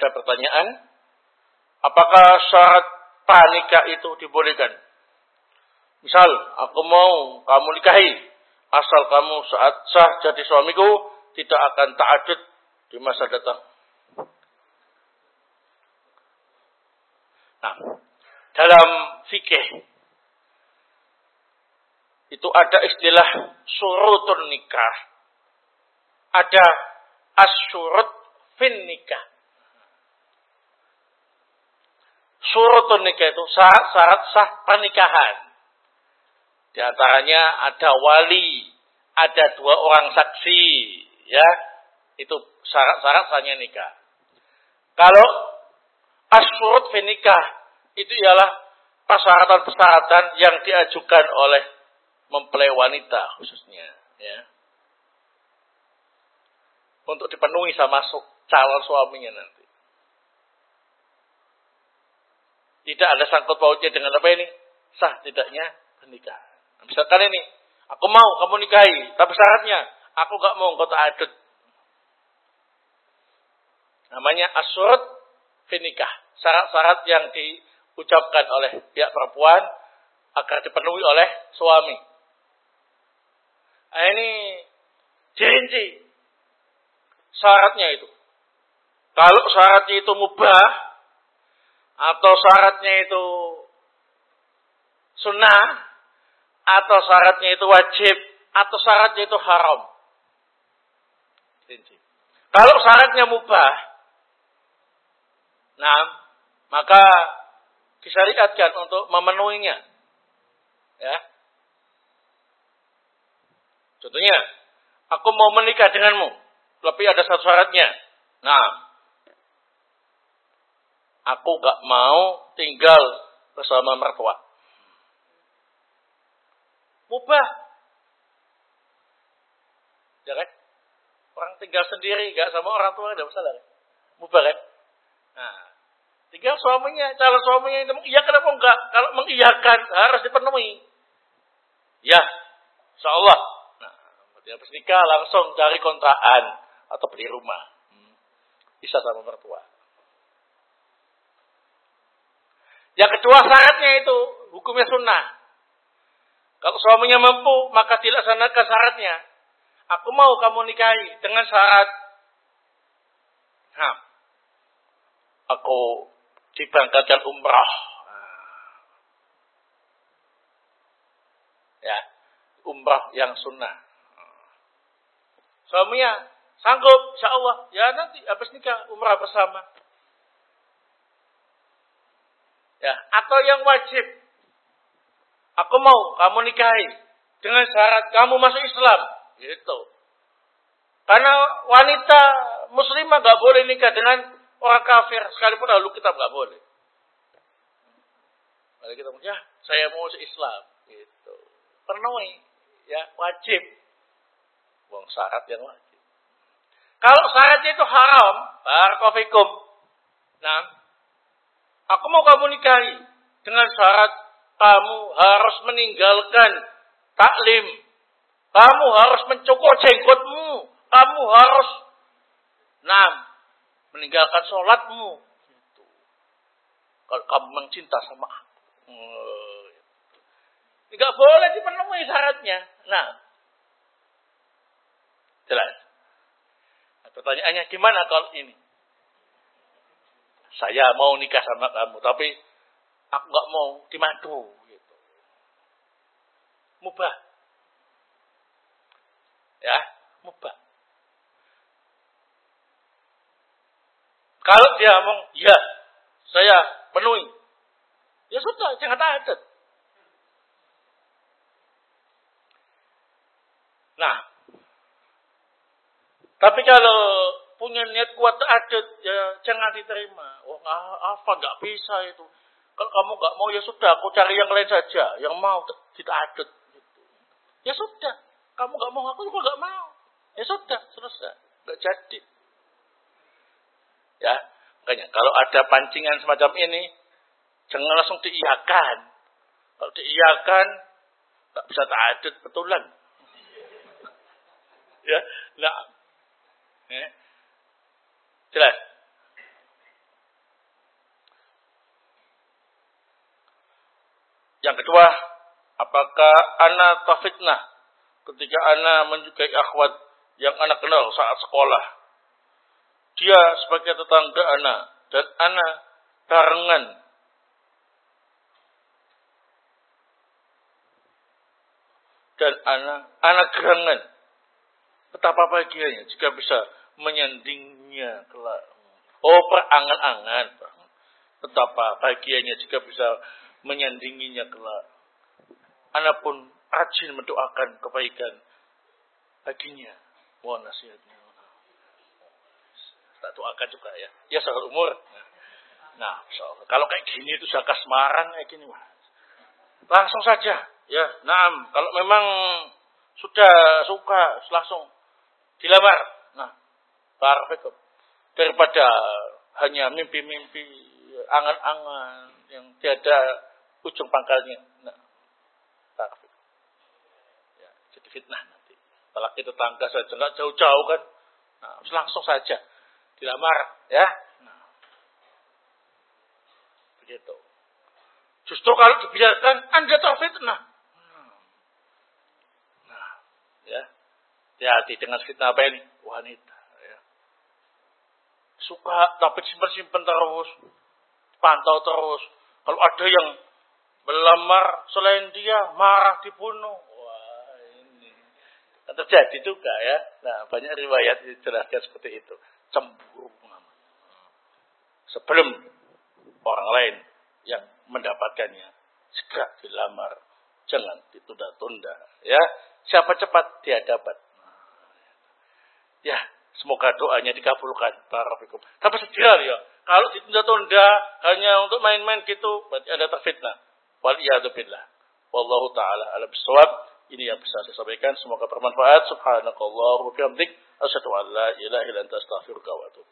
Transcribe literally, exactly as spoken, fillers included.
ada pertanyaan, apakah syarat pranikah itu dibolehkan? Misal, aku mau kamu nikahi, asal kamu saat sah jadi suamiku, tidak akan ta'adud di masa datang. Nah, dalam fikih itu ada istilah syurutun nikah. Ada asyurut fin nikah. Syurutun nikah itu syarat-syarat sah pernikahan. Di antaranya ada wali, ada dua orang saksi, ya. Itu syarat-syarat sahnya nikah. Kalau asyurut fin nikah itu ialah persyaratan-persyaratan yang diajukan oleh mempelai wanita khususnya, ya. Untuk dipenuhi sama calon suaminya nanti. Tidak ada sangkut pautnya dengan apa ini? Sah tidaknya pernikahan. Nah, misalkan ini, aku mau kamu nikahi, tapi syaratnya aku gak mau engkau ta'adud. Namanya asyurut fin nikah. Syarat-syarat yang diucapkan oleh pihak perempuan agar dipenuhi oleh suami. Nah, ini dirinci syaratnya itu. Kalau syaratnya itu mubah atau syaratnya itu sunnah atau syaratnya itu wajib atau syaratnya itu haram. Dirinci. Kalau syaratnya mubah, nah, maka disyariatkan untuk memenuhinya. Ya. Contohnya, aku mau menikah denganmu, tapi ada satu syaratnya. Nah, aku gak mau tinggal bersama mertua. Mubah. Ya kan? Orang tinggal sendiri, gak sama orang tua, tidak masalah. Mubah kan? Nah, tinggal suaminya, calon suaminya itu mengiyakan apa enggak? Kalau mengiyakan, harus dipenuhi. Ya, insyaallah. Nah, dia habis nikah langsung cari kontrakan atau beli rumah. Hmm. Bisa sama mertua. Yang kedua syaratnya itu hukumnya sunnah. Kalau suaminya mampu, maka dilaksanakan syaratnya. Aku mau kamu nikahi dengan syarat. Nah, aku diberangkatkan umrah. Ya, umrah yang sunnah. Suaminya sanggup, insyaallah. Ya nanti habis nikah umrah bersama. Ya, atau yang wajib. Aku mau kamu nikahi dengan syarat kamu masuk Islam. Gitu. Karena wanita muslimah gak boleh nikah dengan orang kafir, sekalipun ahlu kitab gak boleh. Kalau kita ya, saya mau Islam, gitu. Penuhi, ya wajib. Buang syarat yang wajib. Kalau syaratnya itu haram, barakallahu fikum. Nah, aku mau kamu nikahi dengan syarat kamu harus meninggalkan taklim, kamu harus mencukur jenggotmu, kamu harus, nah, meninggalkan sholatmu. Gitu. Kalau kamu mencinta sama aku. Tidak boleh dipenuhi syaratnya. Nah. Jelas. Nah, pertanyaannya gimana kalau ini? Saya mau nikah sama kamu, tapi aku gak mau dimadu. Gitu. Mubah. Ya, mubah. Kalau dia ngomong, ya, saya penuhi. Ya sudah, jangan ta'adud. Nah, tapi kalau punya niat kuat ta'adud, ya jangan diterima. Oh, apa, nggak bisa itu. Kalau kamu nggak mau, ya sudah, aku cari yang lain saja, yang mau dita'adud. Gitu. Ya sudah, kamu nggak mau, aku juga nggak mau. Ya sudah, selesai, nggak jadi. Ya, makanya kalau ada pancingan semacam ini, jangan langsung diiyakan. Kalau diiyakan, tak bisa ta'adud betulan. Ya, nah, ya. Jelas. Yang kedua, apakah ana tafitnah ketika ana menyukai akhwat yang ana kenal saat sekolah. Dia sebagai tetangga ana dan ana barengan dan ana ana gerangan. Betapa bahagianya jika bisa menyandingnya kelak. Oh, berangan-angan. Betapa bahagianya jika bisa menyandinginya kelak. Ana pun rajin mendoakan kebaikan baginya. Mohon nasihatnya. Tak doakan juga ya. Ya soal umur. Nah, so, kalau kayak gini itu sudah kasmaran kayak gini. Wah. Langsung saja. Ya, naam. Kalau memang sudah suka, langsung dilamar. Nah, barakallahu. Daripada hanya mimpi-mimpi, angan-angan yang tiada ujung pangkalnya. Nah, barakallahu. Ya, jadi fitnah nanti. Laki tetangga saja enggak jauh-jauh kan. Nah, langsung saja dilamar, ya. Nah, begitu. Justru kalau dibiarkan, Anda terfitnah. Nah, ya. Hati-hati dengan fitnah apa ini? Wanita, ya. Suka, tapi simpen-simpen terus. Pantau terus. Kalau ada yang melamar selain dia, marah dibunuh. Wah, ini. Terjadi juga, ya. Nah, banyak riwayat dijelaskan seperti itu. Cemburu. Sebelum orang lain yang mendapatkannya segera dilamar, jangan ditunda-tunda, ya. Siapa cepat dia dapat. Ya, semoga doanya dikabulkan. Barakallahu. Tapi segera ya. Kalau ditunda-tunda hanya untuk main-main gitu, berarti Anda terfitnah. Waliyadzubillah. Wallahu taala alam bissawab. Ini yang bisa saya sampaikan, semoga bermanfaat. Subhanakallahumma wa bihamdik, asyhadu an la ilaha illa anta astaghfiruka wa atubu